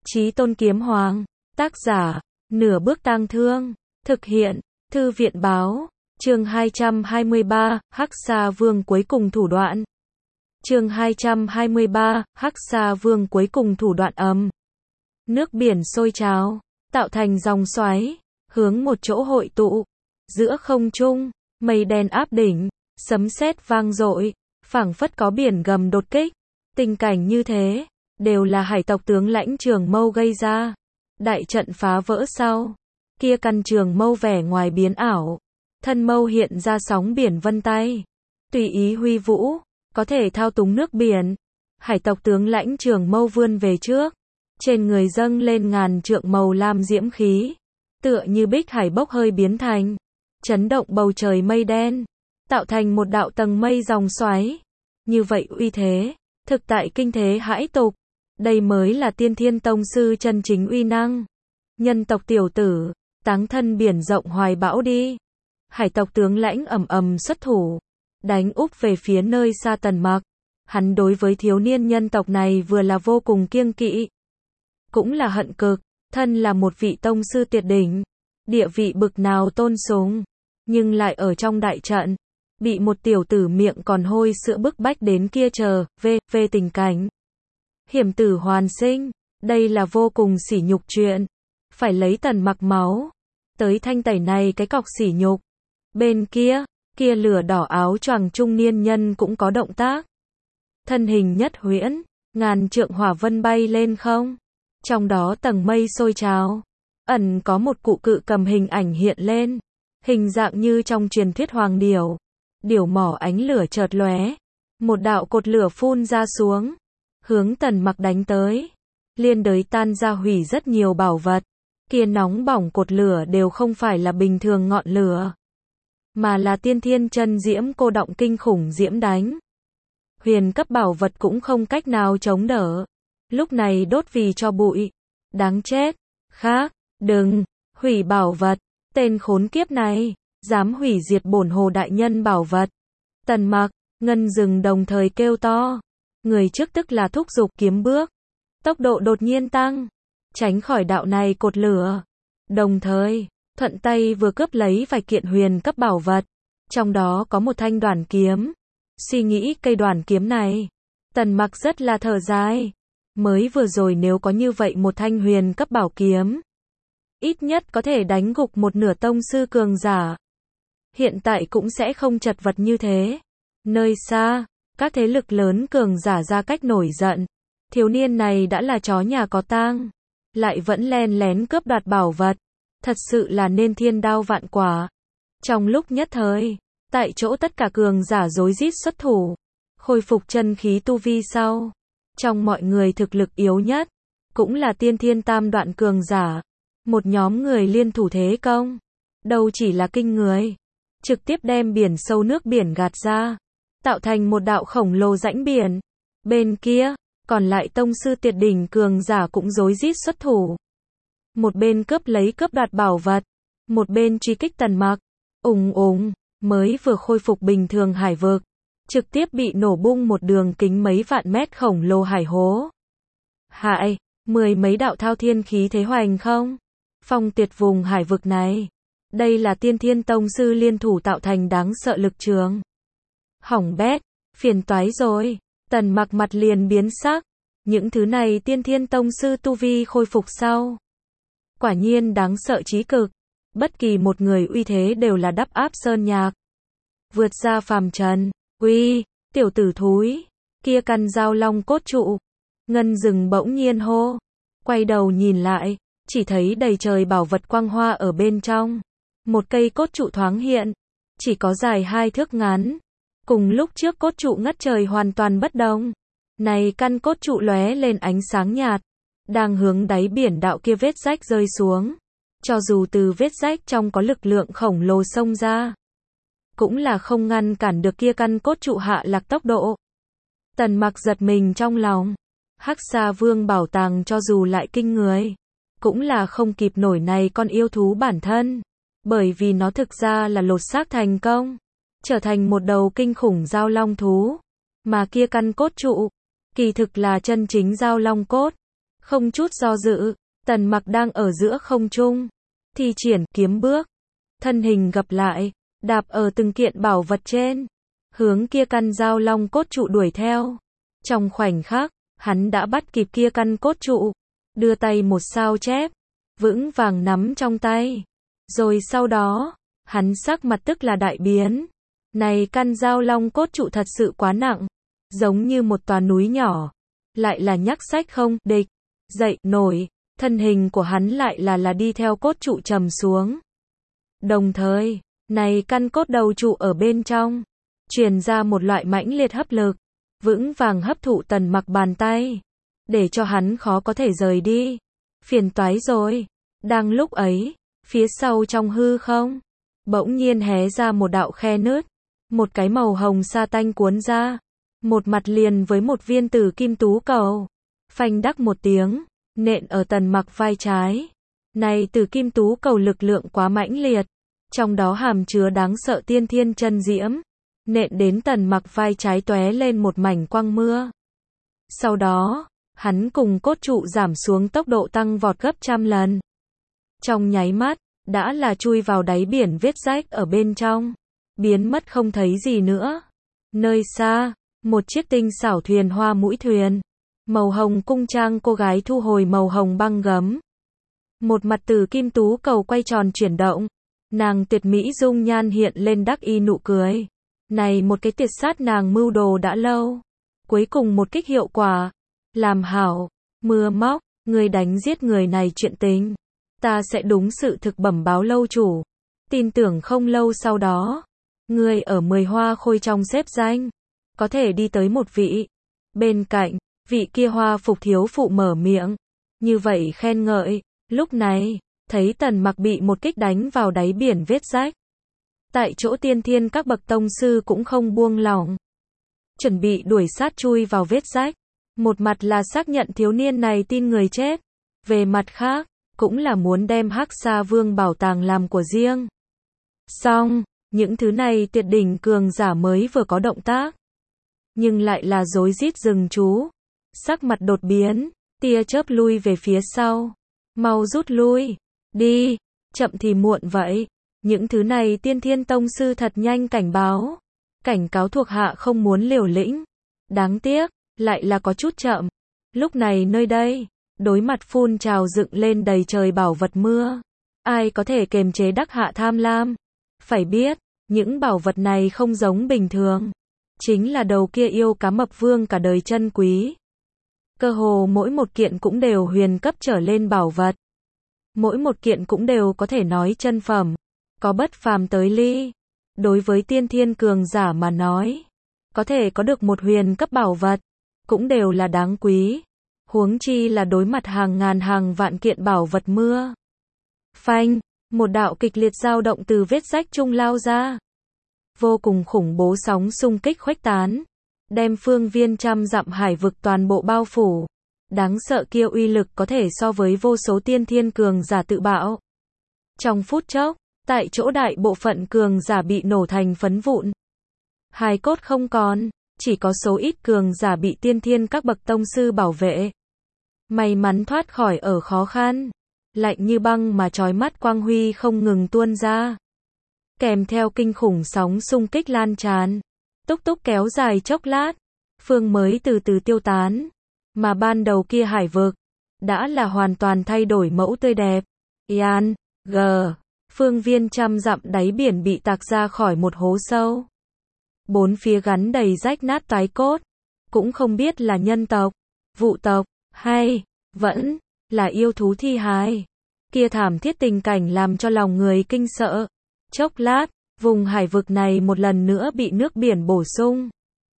Chí Tôn Kiếm Hoàng. Tác giả, Nửa Bước Tang Thương. Thực hiện, Thư viện Báo. Chương 223, Hắc Sa Vương cuối cùng thủ đoạn. Chương 223, Hắc Sa Vương cuối cùng thủ đoạn ầm. Nước biển sôi trào, tạo thành dòng xoáy, hướng một chỗ hội tụ. Giữa không trung, mây đen áp đỉnh, sấm sét vang dội, phảng phất có biển gầm đột kích. Tình cảnh như thế, đều là hải tộc tướng lãnh Trường Mâu gây ra. Đại trận phá vỡ sau, kia căn Trường Mâu vẻ ngoài biến ảo, thân mâu hiện ra sóng biển vân tay, tùy ý huy vũ, có thể thao túng nước biển. Hải tộc tướng lãnh Trường Mâu vươn về trước, trên người dâng lên ngàn trượng màu lam diễm khí, tựa như bích hải bốc hơi biến thành, chấn động bầu trời mây đen, tạo thành một đạo tầng mây dòng xoáy. Như vậy uy thế, thực tại kinh thế hãi tục. Đây mới là Tiên Thiên Tông sư chân chính uy năng. Nhân tộc tiểu tử, táng thân biển rộng hoài bão đi. Hải tộc tướng lãnh ầm ầm xuất thủ, đánh úp về phía nơi xa Tần Mặc. Hắn đối với thiếu niên nhân tộc này vừa là vô cùng kiêng kỵ, cũng là hận cực. Thân là một vị tông sư tuyệt đỉnh, địa vị bực nào tôn sùng, nhưng lại ở trong đại trận, bị một tiểu tử miệng còn hôi sữa bức bách đến kia chờ, về tình cảnh. Hiểm tử hoàn sinh, đây là vô cùng sỉ nhục chuyện. Phải lấy Tần Mặc máu tới thanh tẩy này cái cọc sỉ nhục. Bên kia, lửa đỏ áo choàng trung niên nhân cũng có động tác. Thân hình nhất huyễn, ngàn trượng hỏa vân bay lên không. Trong đó tầng mây sôi trào, ẩn có một cụ cự cầm hình ảnh hiện lên, hình dạng như trong truyền thuyết hoàng điểu. Điểu mỏ ánh lửa chợt lóe, một đạo cột lửa phun ra xuống, hướng Tần Mặc đánh tới, liên đới tan ra hủy rất nhiều bảo vật. Kia nóng bỏng cột lửa đều không phải là bình thường ngọn lửa, mà là tiên thiên chân diễm cô động kinh khủng diễm đánh. Huyền cấp bảo vật cũng không cách nào chống đỡ, lúc này đốt vì cho bụi. Đáng chết, khác, đừng, hủy bảo vật, tên khốn kiếp này, dám hủy diệt bổn hồ đại nhân bảo vật. Tần Mặc, Ngân Dừng đồng thời kêu to. Người trước tức là thúc giục kiếm bước, tốc độ đột nhiên tăng, tránh khỏi đạo này cột lửa. Đồng thời, thuận tay vừa cướp lấy vài kiện huyền cấp bảo vật, trong đó có một thanh đoản kiếm. Suy nghĩ cây đoản kiếm này, Tần Mặc rất là thở dài. Mới vừa rồi nếu có như vậy một thanh huyền cấp bảo kiếm, ít nhất có thể đánh gục một nửa tông sư cường giả. Hiện tại cũng sẽ không chật vật như thế. Nơi xa, các thế lực lớn cường giả ra cách nổi giận. Thiếu niên này đã là chó nhà có tang, lại vẫn len lén cướp đoạt bảo vật, thật sự là nên thiên đao vạn quả. Trong lúc nhất thời, tại chỗ tất cả cường giả rối rít xuất thủ, khôi phục chân khí tu vi sau. Trong mọi người thực lực yếu nhất, cũng là tiên thiên tam đoạn cường giả. Một nhóm người liên thủ thế công, đâu chỉ là kinh người, trực tiếp đem biển sâu nước biển gạt ra, tạo thành một đạo khổng lồ rãnh biển. Bên kia, còn lại tông sư tuyệt đỉnh cường giả cũng rối rít xuất thủ. Một bên cướp đoạt bảo vật, một bên truy kích Tần Mặc. Mới vừa khôi phục bình thường hải vực, trực tiếp bị nổ bung một đường kính mấy vạn mét khổng lồ hải hố. Hại, mười mấy đạo thao thiên khí thế hoành không phong tuyệt vùng hải vực này. Đây là tiên thiên tông sư liên thủ tạo thành đáng sợ lực trường. Hỏng bét, phiền toái rồi. Tần Mặc mặt liền biến sắc. Những thứ này tiên thiên tông sư tu vi khôi phục sau, quả nhiên đáng sợ chí cực. Bất kỳ một người uy thế đều là đắp áp sơn nhạc, vượt ra phàm trần. Uy, tiểu tử thúi, kia căn dao long cốt trụ. Ngân Dừng bỗng nhiên hô, quay đầu nhìn lại, chỉ thấy đầy trời bảo vật quang hoa ở bên trong. Một cây cốt trụ thoáng hiện, chỉ có dài 2 thước ngắn, cùng lúc trước cốt trụ ngất trời hoàn toàn bất đồng. Này căn cốt trụ lóe lên ánh sáng nhạt, đang hướng đáy biển đạo kia vết rách rơi xuống. Cho dù từ vết rách trong có lực lượng khổng lồ xông ra, cũng là không ngăn cản được kia căn cốt trụ hạ lạc tốc độ. Tần Mặc giật mình trong lòng. Hắc Sa Vương bảo tàng cho dù lại kinh người, cũng là không kịp nổi này con yêu thú bản thân. Bởi vì nó thực ra là lột xác thành công, trở thành một đầu kinh khủng giao long thú. Mà kia căn cốt trụ, kỳ thực là chân chính giao long cốt. Không chút do dự, Tần Mặc đang ở giữa không trung, thi triển kiếm bước, thân hình gập lại, đạp ở từng kiện bảo vật trên, hướng kia căn Dao Long cốt trụ đuổi theo. Trong khoảnh khắc, hắn đã bắt kịp kia căn cốt trụ, đưa tay một sao chép, vững vàng nắm trong tay. Rồi sau đó, hắn sắc mặt tức là đại biến. Này căn Dao Long cốt trụ thật sự quá nặng, giống như một tòa núi nhỏ, lại là nhắc sách không địch dậy nổi, thân hình của hắn lại là đi theo cốt trụ trầm xuống. Đồng thời, này căn cốt đầu trụ ở bên trong, truyền ra một loại mãnh liệt hấp lực, vững vàng hấp thụ Tần Mặc bàn tay, để cho hắn khó có thể rời đi. Phiền toái rồi. Đang lúc ấy, phía sau trong hư không, bỗng nhiên hé ra một đạo khe nứt, một cái màu hồng sa tanh cuốn ra, một mặt liền với một viên tử kim tú cầu, phanh đắc một tiếng, nện ở Tần Mặc vai trái. Này tử kim tú cầu lực lượng quá mãnh liệt, trong đó hàm chứa đáng sợ tiên thiên chân diễm, nện đến Tần Mặc vai trái tóe lên một mảnh quang mưa. Sau đó, hắn cùng cốt trụ giảm xuống tốc độ tăng vọt gấp trăm lần. Trong nháy mắt, đã là chui vào đáy biển vết rách ở bên trong, biến mất không thấy gì nữa. Nơi xa, một chiếc tinh xảo thuyền hoa mũi thuyền, màu hồng cung trang cô gái thu hồi màu hồng băng gấm. Một mặt tử kim tú cầu quay tròn chuyển động, nàng tuyệt mỹ dung nhan hiện lên đắc y nụ cười. Này một cái tuyệt sát nàng mưu đồ đã lâu. Cuối cùng một kích hiệu quả. Làm hảo, mưa móc, người đánh giết người này chuyện tình. Ta sẽ đúng sự thực bẩm báo lâu chủ. Tin tưởng không lâu sau đó, người ở 10 hoa khôi trong xếp danh, có thể đi tới một vị. Bên cạnh, vị kia hoa phục thiếu phụ mở miệng, như vậy khen ngợi. Lúc này, thấy Tần Mặc bị một kích đánh vào đáy biển vết rách. Tại chỗ tiên thiên các bậc tông sư cũng không buông lỏng, chuẩn bị đuổi sát chui vào vết rách. Một mặt là xác nhận thiếu niên này tin người chết, về mặt khác, cũng là muốn đem Hắc Sa Vương bảo tàng làm của riêng. Xong, những thứ này tuyệt đỉnh cường giả mới vừa có động tác, nhưng lại là rối rít dừng chú, sắc mặt đột biến, tia chớp lui về phía sau. Mau rút lui, đi, chậm thì muộn vậy. Những thứ này tiên thiên tông sư thật nhanh cảnh cáo thuộc hạ không muốn liều lĩnh. Đáng tiếc, lại là có chút chậm. Lúc này nơi đây, đối mặt phun trào dựng lên đầy trời bảo vật mưa, ai có thể kềm chế đắc hạ tham lam. Phải biết, những bảo vật này không giống bình thường, chính là đầu kia yêu cá mập vương cả đời chân quý. Cơ hồ mỗi một kiện cũng đều huyền cấp trở lên bảo vật. Mỗi một kiện cũng đều có thể nói chân phẩm, có bất phàm tới ly. Đối với tiên thiên cường giả mà nói, có thể có được một huyền cấp bảo vật, cũng đều là đáng quý. Huống chi là đối mặt hàng ngàn hàng vạn kiện bảo vật mưa. Phanh, một đạo kịch liệt dao động từ vết rách trung lao ra. Vô cùng khủng bố sóng xung kích khuếch tán, đem phương viên trăm dặm hải vực toàn bộ bao phủ. Đáng sợ kia uy lực có thể so với vô số tiên thiên cường giả tự bạo. Trong phút chốc, tại chỗ đại bộ phận cường giả bị nổ thành phấn vụn. Hài cốt không còn, chỉ có số ít cường giả bị tiên thiên các bậc tông sư bảo vệ. May mắn thoát khỏi ở khó khăn. Lạnh như băng mà chói mắt quang huy không ngừng tuôn ra, kèm theo kinh khủng sóng xung kích lan tràn, túc túc kéo dài chốc lát, phương mới từ từ tiêu tán, mà ban đầu kia hải vực đã là hoàn toàn thay đổi mẫu tươi đẹp. Ian, G, phương viên trăm dặm đáy biển bị tạc ra khỏi một hố sâu. Bốn phía gắn đầy rách nát tái cốt, cũng không biết là nhân tộc, vụ tộc, hay vẫn là yêu thú thi hài. Kia thảm thiết tình cảnh làm cho lòng người kinh sợ. Chốc lát, vùng hải vực này một lần nữa bị nước biển bổ sung,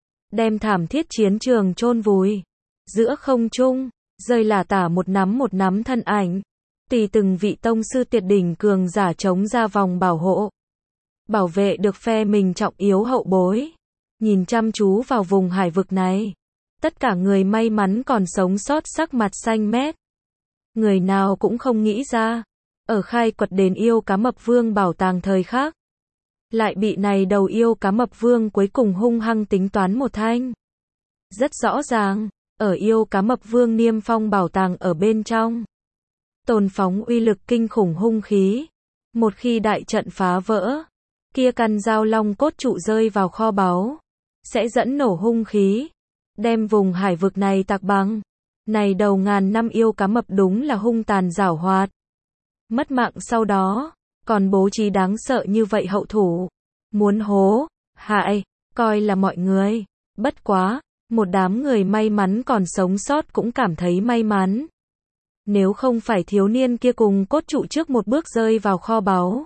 đem thảm thiết chiến trường chôn vùi. Giữa không trung, rơi lả tả một nắm thân ảnh, tùy từng vị tông sư tuyệt đỉnh cường giả chống ra vòng bảo hộ, bảo vệ được phe mình trọng yếu hậu bối. Nhìn chăm chú vào vùng hải vực này, tất cả người may mắn còn sống sót sắc mặt xanh mét. Người nào cũng không nghĩ ra, ở khai quật đền yêu cá mập vương bảo tàng thời khắc, lại bị này đầu yêu cá mập vương cuối cùng hung hăng tính toán một thanh. Rất rõ ràng, ở yêu cá mập vương niêm phong bảo tàng ở bên trong. Tồn phóng uy lực kinh khủng hung khí. Một khi đại trận phá vỡ, kia căn giao long cốt trụ rơi vào kho báu, sẽ dẫn nổ hung khí, đem vùng hải vực này tạc băng. Này đầu ngàn năm yêu cá mập đúng là hung tàn giảo hoạt. Mất mạng sau đó, còn bố trí đáng sợ như vậy hậu thủ. Muốn hố, hại, coi là mọi người. Bất quá, một đám người may mắn còn sống sót cũng cảm thấy may mắn. Nếu không phải thiếu niên kia cùng cốt trụ trước một bước rơi vào kho báu,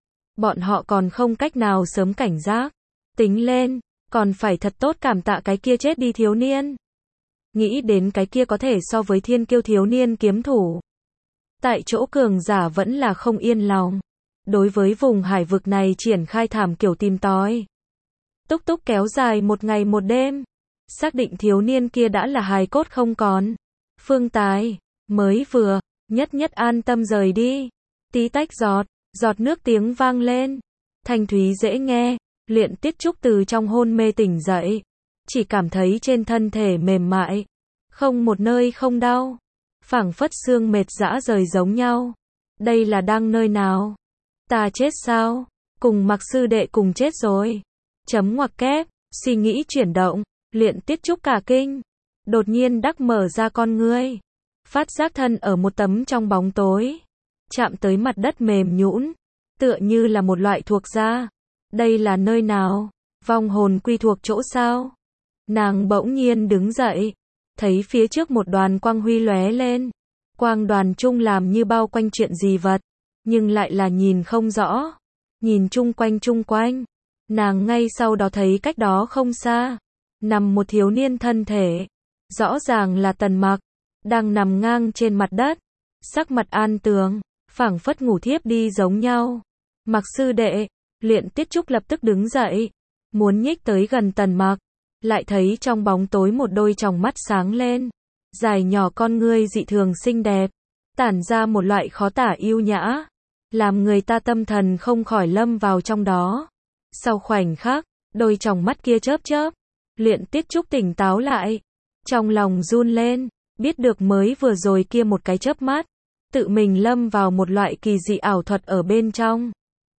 bọn họ còn không cách nào sớm cảnh giác. Tính lên, còn phải thật tốt cảm tạ cái kia chết đi thiếu niên. Nghĩ đến cái kia có thể so với thiên kiêu thiếu niên kiếm thủ. Tại chỗ cường giả vẫn là không yên lòng. Đối với vùng hải vực này triển khai thảm kiểu tìm tòi. Túc túc kéo dài một ngày một đêm. Xác định thiếu niên kia đã là hài cốt không còn. Phương Tài, mới vừa, nhất an tâm rời đi. Tí tách giọt nước tiếng vang lên. Thanh thúy dễ nghe, Luyện Tiết Trúc từ trong hôn mê tỉnh dậy. Chỉ cảm thấy trên thân thể mềm mại. Không một nơi không đau. Phảng phất xương mệt rã rời giống nhau. Đây là đang nơi nào? Ta chết sao? Cùng Mặc sư đệ cùng chết rồi. Chấm ngoặc kép, suy nghĩ chuyển động, Luyện Tiết Trúc cả kinh. Đột nhiên đắc mở ra con ngươi. Phát giác thân ở một tấm trong bóng tối. Chạm tới mặt đất mềm nhũn, tựa như là một loại thuộc da. Đây là nơi nào? Vong hồn quy thuộc chỗ sao? Nàng bỗng nhiên đứng dậy, thấy phía trước một đoàn quang huy lóe lên. Quang đoàn chung làm như bao quanh chuyện gì vật, nhưng lại là nhìn không rõ. Nhìn chung quanh, nàng ngay sau đó thấy cách đó không xa, nằm một thiếu niên thân thể. Rõ ràng là Tần Mặc, đang nằm ngang trên mặt đất, sắc mặt an tường, phảng phất ngủ thiếp đi giống nhau. Mặc sư đệ, Luyện Tiết Trúc lập tức đứng dậy, muốn nhích tới gần Tần Mặc, lại thấy trong bóng tối một đôi tròng mắt sáng lên, dài nhỏ con ngươi dị thường xinh đẹp, tản ra một loại khó tả yêu nhã, làm người ta tâm thần không khỏi lâm vào trong đó. Sau khoảnh khắc, đôi tròng mắt kia chớp chớp, Luyện Tiết Trúc tỉnh táo lại, trong lòng run lên, biết được mới vừa rồi kia một cái chớp mắt, tự mình lâm vào một loại kỳ dị ảo thuật ở bên trong.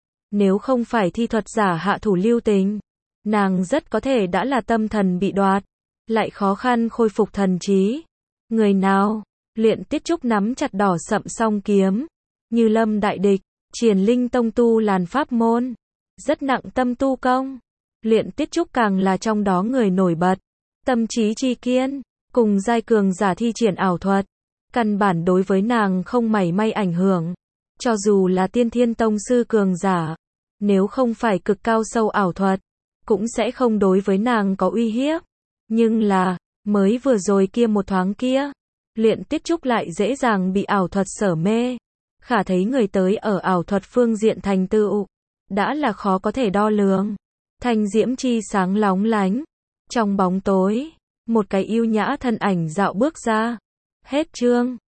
Nếu không phải thi thuật giả hạ thủ lưu tình, nàng rất có thể đã là tâm thần bị đoạt, lại khó khăn khôi phục thần trí. Người nào? Luyện Tiết Trúc nắm chặt đỏ sậm song kiếm, như lâm đại địch. Triển Linh tông tu làn pháp môn, rất nặng tâm tu công. Luyện Tiết Trúc càng là trong đó người nổi bật. Tâm trí chi kiên, cùng giai cường giả thi triển ảo thuật, căn bản đối với nàng không mảy may ảnh hưởng. Cho dù là tiên thiên tông sư cường giả, nếu không phải cực cao sâu ảo thuật, cũng sẽ không đối với nàng có uy hiếp. Nhưng là, mới vừa rồi kia một thoáng kia, Luyện Tiết Trúc lại dễ dàng bị ảo thuật sở mê. Khả thấy người tới ở ảo thuật phương diện thành tựu, đã là khó có thể đo lường. Thanh diễm chi sáng lóng lánh. Trong bóng tối, một cái yêu nhã thân ảnh dạo bước ra. Hết chương.